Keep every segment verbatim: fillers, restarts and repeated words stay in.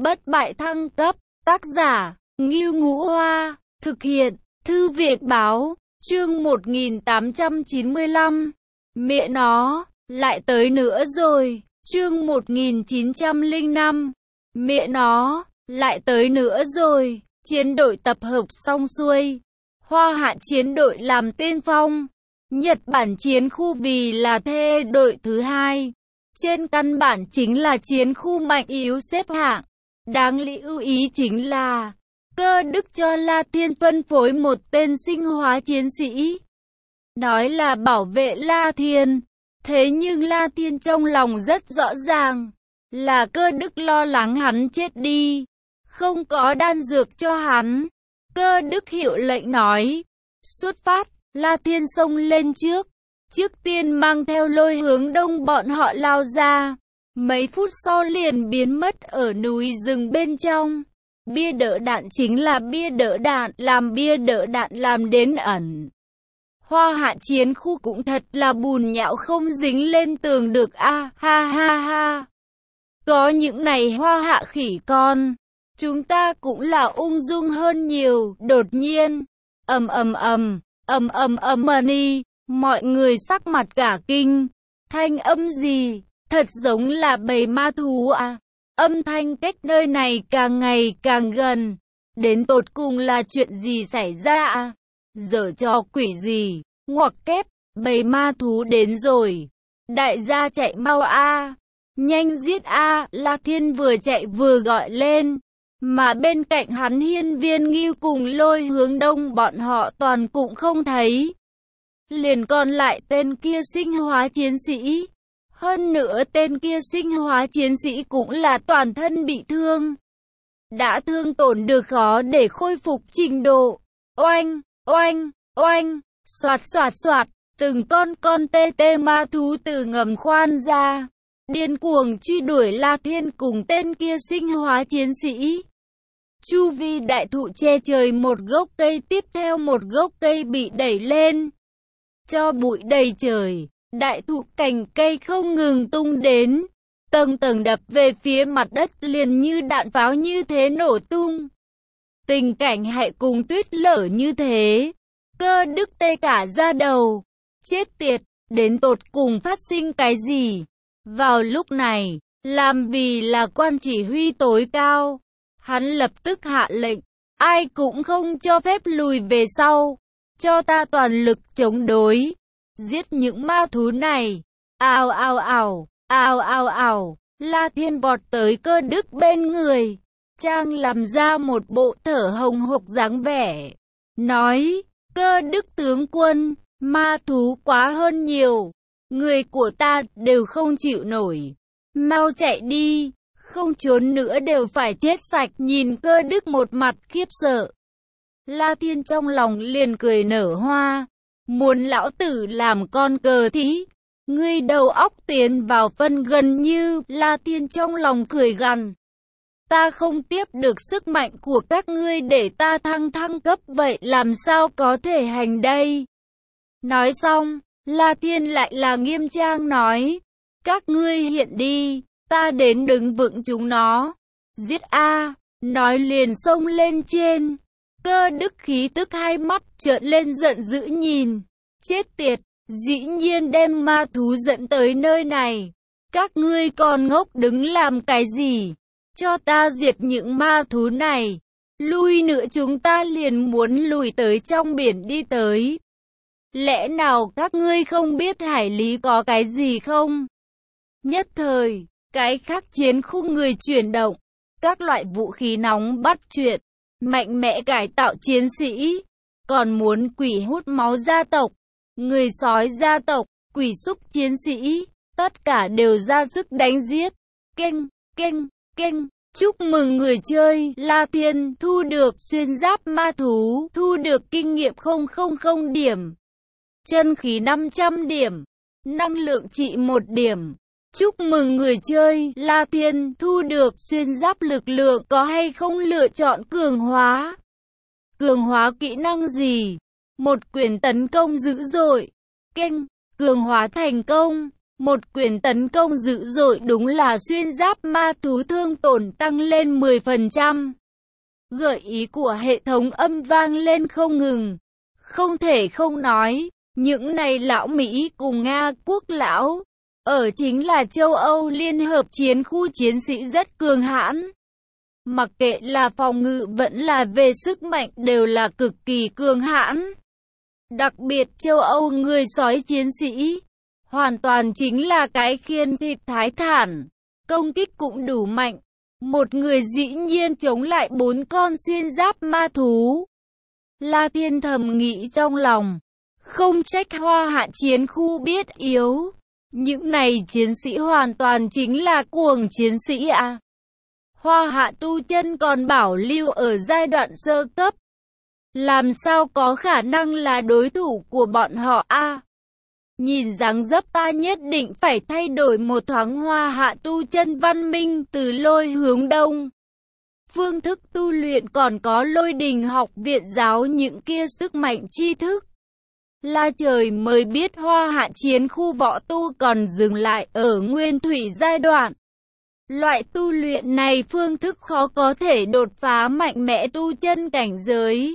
bất bại thăng cấp, tác giả, Ngưu Ngũ Hoa, thực hiện, Thư viện báo, chương một nghìn tám trăm chín mươi lăm. Mẹ nó, lại tới nữa rồi, chương một nghìn chín trăm lẻ năm. Mẹ nó, lại tới nữa rồi, chiến đội tập hợp xong xuôi. Hoa Hạ chiến đội làm tiên phong. Nhật Bản chiến khu vì là thê đội thứ hai. Trên căn bản chính là chiến khu mạnh yếu xếp hạng. Đáng lưu ý chính là Cơ Đức cho La Thiên phân phối một tên sinh hóa chiến sĩ. Nói là bảo vệ La Thiên. Thế nhưng La Thiên trong lòng rất rõ ràng là Cơ Đức lo lắng hắn chết đi, không có đan dược cho hắn. Cơ Đức hiệu lệnh nói, xuất phát. La Thiên xông lên trước, trước tiên mang theo Lôi hướng đông bọn họ lao ra. Mấy phút sau liền biến mất ở núi rừng bên trong. Bia đỡ đạn chính là bia đỡ đạn, làm bia đỡ đạn làm đến ẩn. Hoa Hạ chiến khu cũng thật là bùn nhão không dính lên tường được a, à, ha ha ha. Có những này Hoa Hạ khỉ con, chúng ta cũng là ung dung hơn nhiều. Đột nhiên, ầm ầm ầm, ầm ầm ầm money, mọi người sắc mặt cả kinh. Thanh âm gì? Thật giống là bầy ma thú à? Âm thanh cách nơi này càng ngày càng gần. Đến tột cùng là chuyện gì xảy ra à? Giở trò quỷ gì? Ngoặc kép, bầy ma thú đến rồi. Đại gia chạy mau a, nhanh giết a, La Thiên vừa chạy vừa gọi lên. Mà bên cạnh hắn Hiên Viên Ngưu cùng Lôi hướng đông bọn họ toàn cũng không thấy. Liền còn lại tên kia sinh hóa chiến sĩ. Hơn nữa tên kia sinh hóa chiến sĩ cũng là toàn thân bị thương. Đã thương tổn được khó để khôi phục trình độ. Oanh, oanh, oanh, soạt soạt soạt, từng con con tê tê ma thú từ ngầm khoan ra. Điên cuồng truy đuổi La Thiên cùng tên kia sinh hóa chiến sĩ. Chu vi đại thụ che trời, một gốc cây tiếp theo một gốc cây bị đẩy lên. Cho bụi đầy trời, đại thụ cành cây không ngừng tung đến. Tầng tầng đập về phía mặt đất liền như đạn pháo như thế nổ tung. Tình cảnh hại cùng tuyết lở như thế. Cơ Đức tê cả da đầu. Chết tiệt, đến tột cùng phát sinh cái gì? Vào lúc này, làm vì là quan chỉ huy tối cao, hắn lập tức hạ lệnh, ai cũng không cho phép lùi về sau, cho ta toàn lực chống đối, giết những ma thú này. Ào ào ào, ào ào ào, La Thiên vọt tới Cơ Đức bên người, trang làm ra một bộ thở hồng hộc dáng vẻ, nói, Cơ Đức tướng quân, ma thú quá hơn nhiều, người của ta đều không chịu nổi, mau chạy đi. Không trốn nữa đều phải chết sạch. Nhìn Cơ Đức một mặt khiếp sợ, La Thiên trong lòng liền cười nở hoa. Muốn lão tử làm con cờ thí, ngươi đầu óc tiến vào phân gần như. La Thiên trong lòng cười gằn, ta không tiếp được sức mạnh của các ngươi để ta thăng thăng cấp, vậy làm sao có thể hành đây? Nói xong, La Thiên lại là nghiêm trang nói, các ngươi hiện đi, ta đến đứng vững chúng nó. Giết a, nói liền xông lên trên. Cơ Đức khí tức hai mắt trợn lên giận dữ nhìn. Chết tiệt, dĩ nhiên đem ma thú dẫn tới nơi này. Các ngươi còn ngốc đứng làm cái gì? Cho ta diệt những ma thú này. Lui nữa chúng ta liền muốn lùi tới trong biển đi tới. Lẽ nào các ngươi không biết hải lý có cái gì không? Nhất thời, cái khác chiến khu người chuyển động, các loại vũ khí nóng bắt chuyện, mạnh mẽ cải tạo chiến sĩ, còn muốn quỷ hút máu gia tộc, người sói gia tộc, quỷ xúc chiến sĩ, tất cả đều ra sức đánh giết. Kênh, kênh, kênh, chúc mừng người chơi La Thiên thu được xuyên giáp ma thú, thu được kinh nghiệm không không không điểm, chân khí năm trăm điểm, năng lượng trị một điểm. Chúc mừng người chơi La Thiên thu được xuyên giáp lực lượng, có hay không lựa chọn cường hóa? Cường hóa kỹ năng gì? Một quyền tấn công dữ dội. Kênh, cường hóa thành công. Một quyền tấn công dữ dội đúng là xuyên giáp ma thú thương tổn tăng lên mười phần trăm. Gợi ý của hệ thống âm vang lên không ngừng. Không thể không nói, những này lão Mỹ cùng Nga quốc lão, ở chính là châu Âu Liên hợp chiến khu chiến sĩ rất cường hãn. Mặc kệ là phòng ngự vẫn là về sức mạnh đều là cực kỳ cường hãn. Đặc biệt châu Âu người sói chiến sĩ, hoàn toàn chính là cái khiên thịt thái thản, công kích cũng đủ mạnh. Một người dĩ nhiên chống lại bốn con xuyên giáp ma thú. La Thiên thầm nghĩ trong lòng, không trách Hoa Hạ chiến khu biết yếu. Những này chiến sĩ hoàn toàn chính là cuồng chiến sĩ à. Hoa Hạ tu chân còn bảo lưu ở giai đoạn sơ cấp. Làm sao có khả năng là đối thủ của bọn họ a? À? Nhìn dáng dấp ta nhất định phải thay đổi một thoáng. Hoa Hạ tu chân văn minh từ lôi hướng đông. Phương thức tu luyện còn có lôi đình học viện giáo những kia sức mạnh tri thức. La trời mới biết Hoa Hạ chiến khu võ tu còn dừng lại ở nguyên thủy giai đoạn. Loại tu luyện này phương thức khó có thể đột phá mạnh mẽ tu chân cảnh giới.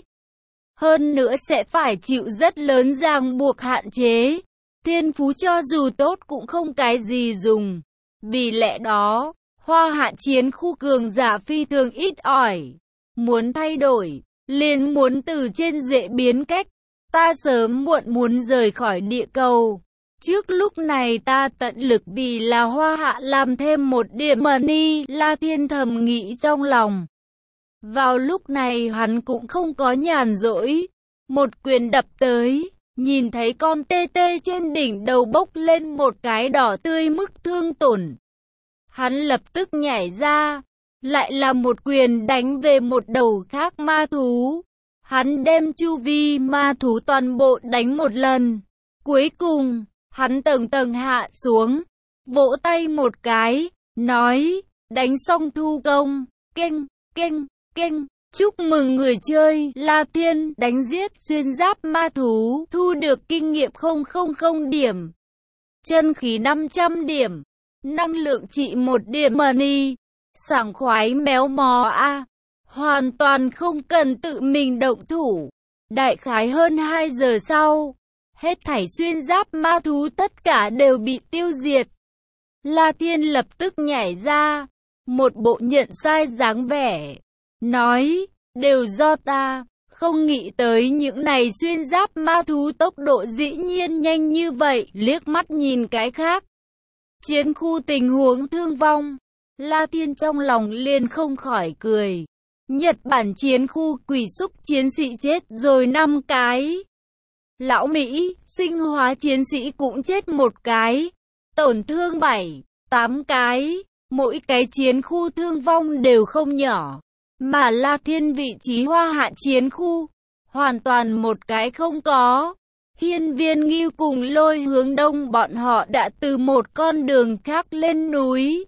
Hơn nữa sẽ phải chịu rất lớn ràng buộc hạn chế. Thiên phú cho dù tốt cũng không cái gì dùng. Vì lẽ đó, Hoa Hạ chiến khu cường giả phi thường ít ỏi. Muốn thay đổi, liền muốn từ trên dễ biến cách. Ta sớm muộn muốn rời khỏi địa cầu. Trước lúc này ta tận lực vì là Hoa Hạ làm thêm một điểm money. La Thiên thầm nghĩ trong lòng. Vào lúc này hắn cũng không có nhàn rỗi. Một quyền đập tới, nhìn thấy con tê tê trên đỉnh đầu bốc lên một cái đỏ tươi mức thương tổn. Hắn lập tức nhảy ra, lại là một quyền đánh về một đầu khác ma thú. Hắn đem chu vi ma thú toàn bộ đánh một lần. Cuối cùng, hắn tầng tầng hạ xuống, vỗ tay một cái, nói, đánh xong thu công, keng, keng, keng. Chúc mừng người chơi, La Thiên đánh giết xuyên giáp ma thú, thu được kinh nghiệm không không không điểm, chân khí năm trăm điểm, năng lượng trị một điểm money, sảng khoái méo mó a, à. Hoàn toàn không cần tự mình động thủ. Đại khái hơn hai giờ sau, hết thảy xuyên giáp ma thú tất cả đều bị tiêu diệt. La Thiên lập tức nhảy ra, một bộ nhận sai dáng vẻ, nói, đều do ta, không nghĩ tới những này xuyên giáp ma thú tốc độ dĩ nhiên nhanh như vậy. Liếc mắt nhìn cái khác, chiến khu tình huống thương vong, La Thiên trong lòng liền không khỏi cười. Nhật Bản chiến khu quỷ xúc chiến sĩ chết rồi năm cái. Lão Mỹ, sinh hóa chiến sĩ cũng chết một cái. Tổn thương bảy, tám cái. Mỗi cái chiến khu thương vong đều không nhỏ. Mà La Thiên vị trí Hoa Hạ chiến khu, hoàn toàn một cái không có. Hiên Viên Ngưu cùng lôi hướng đông bọn họ đã từ một con đường khác lên núi.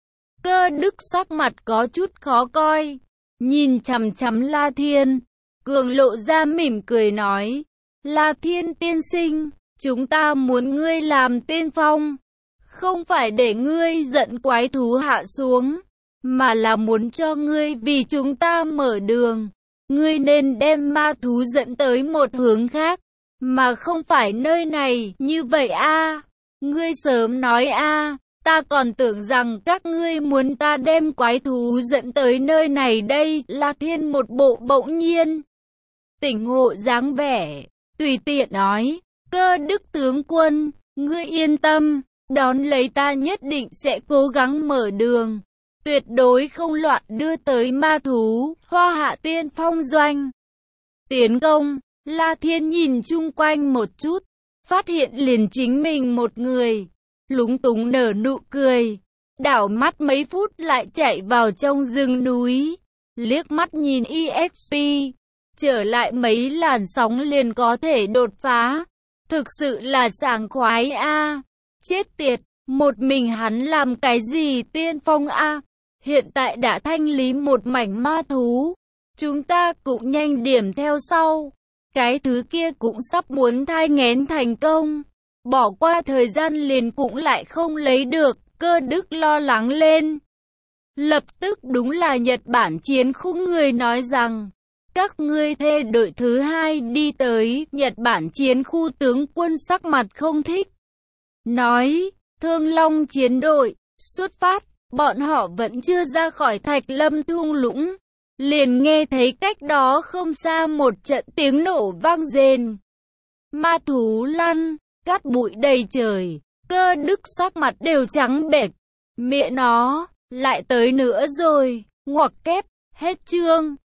Cơ Đức sắc mặt có chút khó coi. Nhìn chằm chằm La Thiên, cường lộ ra mỉm cười nói, La Thiên tiên sinh, chúng ta muốn ngươi làm tiên phong, không phải để ngươi giận quái thú hạ xuống, mà là muốn cho ngươi vì chúng ta mở đường. Ngươi nên đem ma thú dẫn tới một hướng khác, mà không phải nơi này, như vậy a. À. Ngươi sớm nói a. À. Ta còn tưởng rằng các ngươi muốn ta đem quái thú dẫn tới nơi này đây. La Thiên một bộ bỗng nhiên tỉnh ngộ dáng vẻ, tùy tiện nói, Cơ Đức tướng quân, ngươi yên tâm, đón lấy ta nhất định sẽ cố gắng mở đường, tuyệt đối không loạn đưa tới ma thú. Hoa Hạ tiên phong doanh tiến công. La Thiên nhìn chung quanh một chút, phát hiện liền chính mình một người, lúng túng nở nụ cười, đảo mắt mấy phút lại chạy vào trong rừng núi, liếc mắt nhìn e ích pê, trở lại mấy làn sóng liền có thể đột phá, thực sự là sảng khoái a. À. Chết tiệt, một mình hắn làm cái gì tiên phong a? À. Hiện tại đã thanh lý một mảnh ma thú, chúng ta cũng nhanh điểm theo sau, cái thứ kia cũng sắp muốn thai nghén thành công. bỏ qua thời gian liền cũng lại không lấy được, Cơ Đức lo lắng lên. Lập tức đúng là Nhật Bản chiến khu người nói rằng, các ngươi thê đội thứ hai đi tới, Nhật Bản chiến khu tướng quân sắc mặt không thích. Nói, Thương Long chiến đội, xuất phát, bọn họ vẫn chưa ra khỏi Thạch Lâm thung lũng. Liền nghe thấy cách đó không xa một trận tiếng nổ vang rền. Ma thú lăn, cát bụi đầy trời, Cơ Đức sắc mặt đều trắng bệch. Mẹ nó, lại tới nữa rồi, ngoặc kép, hết chương.